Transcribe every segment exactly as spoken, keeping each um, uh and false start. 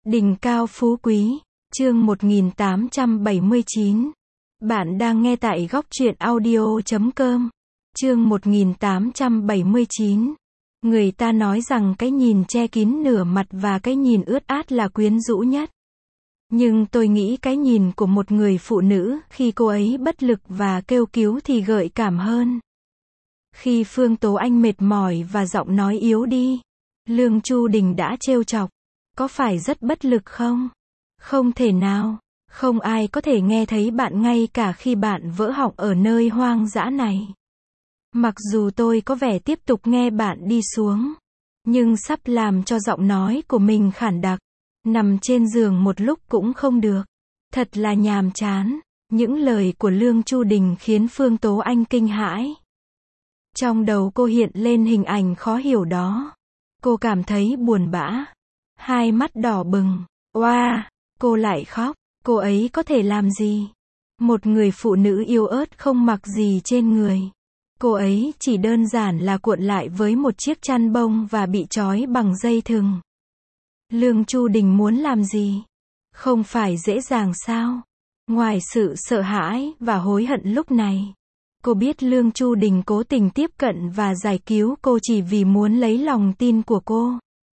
Đỉnh cao phú quý, chương một nghìn tám trăm bảy mươi chín. Bạn đang nghe tại góc truyện audio chấm com. Chương một nghìn tám trăm bảy mươi chín. Người ta nói rằng cái nhìn che kín nửa mặt và cái nhìn ướt át là quyến rũ nhất. Nhưng tôi nghĩ cái nhìn của một người phụ nữ khi cô ấy bất lực và kêu cứu thì gợi cảm hơn. Khi Phương Tố Anh mệt mỏi và giọng nói yếu đi, Lương Chu Đình đã trêu chọc. Có phải rất bất lực không? Không thể nào. Không ai có thể nghe thấy bạn ngay cả khi bạn vỡ họng ở nơi hoang dã này. Mặc dù tôi có vẻ tiếp tục nghe bạn đi xuống, nhưng sắp làm cho giọng nói của mình khản đặc. Nằm trên giường một lúc cũng không được. Thật là nhàm chán. Những lời của Lương Chu Đình khiến Phương Tố Anh kinh hãi. Trong đầu cô hiện lên hình ảnh khó hiểu đó. Cô cảm thấy buồn bã. Hai mắt đỏ bừng. Oa, cô lại khóc. Cô ấy có thể làm gì? Một người phụ nữ yếu ớt không mặc gì trên người. Cô ấy chỉ đơn giản là cuộn lại với một chiếc chăn bông và bị trói bằng dây thừng. Lương Chu Đình muốn làm gì? Không phải dễ dàng sao? Ngoài sự sợ hãi và hối hận lúc này, cô biết Lương Chu Đình cố tình tiếp cận và giải cứu cô chỉ vì muốn lấy lòng tin của cô.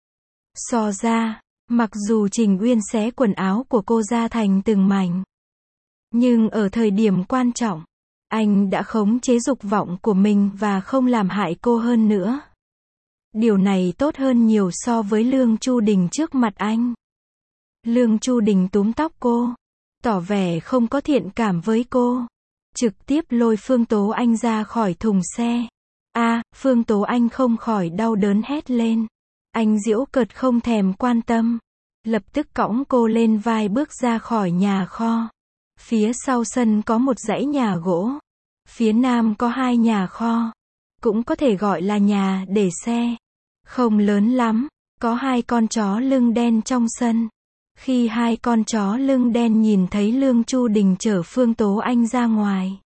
So ra, mặc dù Trình Uyên xé quần áo của cô ra thành từng mảnh, nhưng ở thời điểm quan trọng, anh đã khống chế dục vọng của mình và không làm hại cô hơn nữa. Điều này tốt hơn nhiều so với Lương Chu Đình trước mặt anh. Lương Chu Đình túm tóc cô, tỏ vẻ không có thiện cảm với cô, trực tiếp lôi Phương Tố Anh ra khỏi thùng xe. A, à, Phương Tố Anh không khỏi đau đớn hét lên. Anh giễu cợt không thèm quan tâm, lập tức cõng cô lên vai bước ra khỏi nhà kho. Phía sau sân có một dãy nhà gỗ, phía nam có hai nhà kho, cũng có thể gọi là nhà để xe. Không lớn lắm, có hai con chó lưng đen trong sân. Khi hai con chó lưng đen nhìn thấy Lương Chu Đình chở Phương Tố Anh ra ngoài,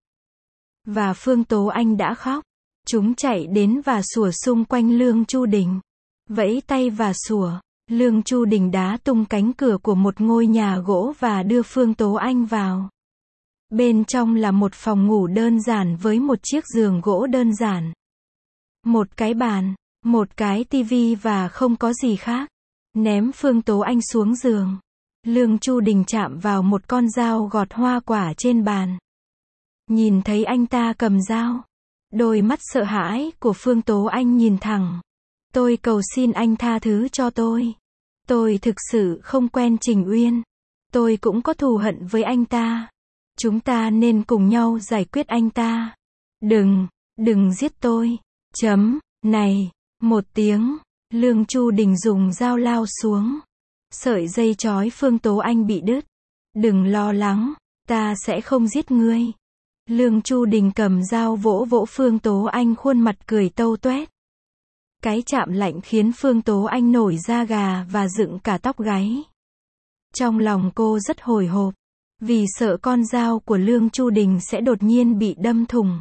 và Phương Tố Anh đã khóc, chúng chạy đến và sủa xung quanh Lương Chu Đình. Vẫy tay và sủa. Lương Chu Đình đá tung cánh cửa của một ngôi nhà gỗ và đưa Phương Tố Anh vào. Bên trong là một phòng ngủ đơn giản với một chiếc giường gỗ đơn giản, một cái bàn, một cái tivi và không có gì khác. Ném Phương Tố Anh xuống giường, Lương Chu Đình chạm vào một con dao gọt hoa quả trên bàn. Nhìn thấy anh ta cầm dao, đôi mắt sợ hãi của Phương Tố Anh nhìn thẳng. Tôi cầu xin anh tha thứ cho tôi. Tôi thực sự không quen Trình Uyên. Tôi cũng có thù hận với anh ta. Chúng ta nên cùng nhau giải quyết anh ta. Đừng, đừng giết tôi. Chấm, này, một tiếng. Lương Chu Đình dùng dao lao xuống. Sợi dây trói Phương Tố Anh bị đứt. Đừng lo lắng, ta sẽ không giết ngươi. Lương Chu Đình cầm dao vỗ vỗ Phương Tố Anh khuôn mặt cười tâu toét. Cái chạm lạnh khiến Phương Tố Anh nổi da gà và dựng cả tóc gáy. Trong lòng cô rất hồi hộp, vì sợ con dao của Lương Chu Đình sẽ đột nhiên bị đâm thủng.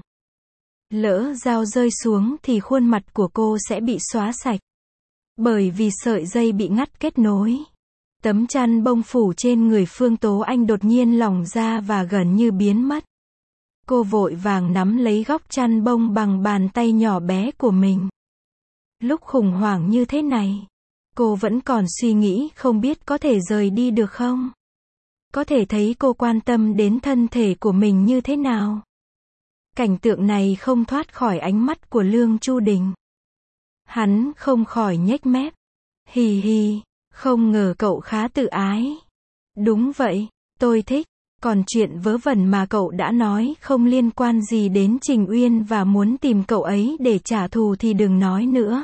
Lỡ dao rơi xuống thì khuôn mặt của cô sẽ bị xóa sạch. Bởi vì sợi dây bị ngắt kết nối. Tấm chăn bông phủ trên người Phương Tố Anh đột nhiên lỏng ra và gần như biến mất. Cô vội vàng nắm lấy góc chăn bông bằng bàn tay nhỏ bé của mình. Lúc khủng hoảng như thế này, cô vẫn còn suy nghĩ không biết có thể rời đi được không? Có thể thấy cô quan tâm đến thân thể của mình như thế nào? Cảnh tượng này không thoát khỏi ánh mắt của Lương Chu Đình. Hắn không khỏi nhếch mép. Hì hì, không ngờ cậu khá tự ái. Đúng vậy, tôi thích. Còn chuyện vớ vẩn mà cậu đã nói không liên quan gì đến Trình Uyên và muốn tìm cậu ấy để trả thù thì đừng nói nữa.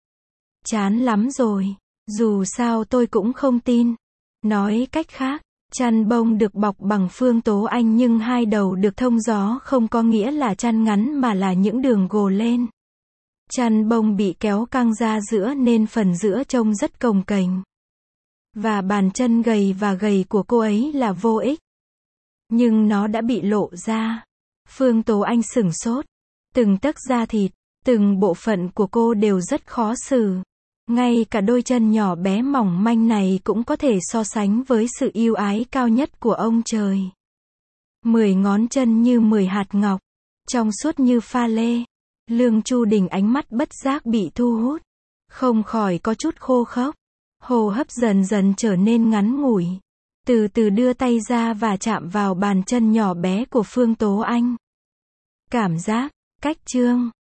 Chán lắm rồi. Dù sao tôi cũng không tin. Nói cách khác, chăn bông được bọc bằng Phương Tố Anh nhưng hai đầu được thông gió không có nghĩa là chăn ngắn mà là những đường gồ lên. Chăn bông bị kéo căng ra giữa nên phần giữa trông rất cồng kềnh. Và bàn chân gầy và gầy của cô ấy là vô ích. Nhưng nó đã bị lộ ra. Phương Tố Anh sửng sốt. Từng tấc da thịt, từng bộ phận của cô đều rất khó xử. Ngay cả đôi chân nhỏ bé mỏng manh này cũng có thể so sánh với sự yêu ái cao nhất của ông trời. Mười ngón chân như mười hạt ngọc, trong suốt như pha lê. Lương Chu Đình ánh mắt bất giác bị thu hút, không khỏi có chút khô khốc. Hô hấp dần dần trở nên ngắn ngủi. Từ từ đưa tay ra và chạm vào bàn chân nhỏ bé của Phương Tố Anh. Cảm giác, cách chương.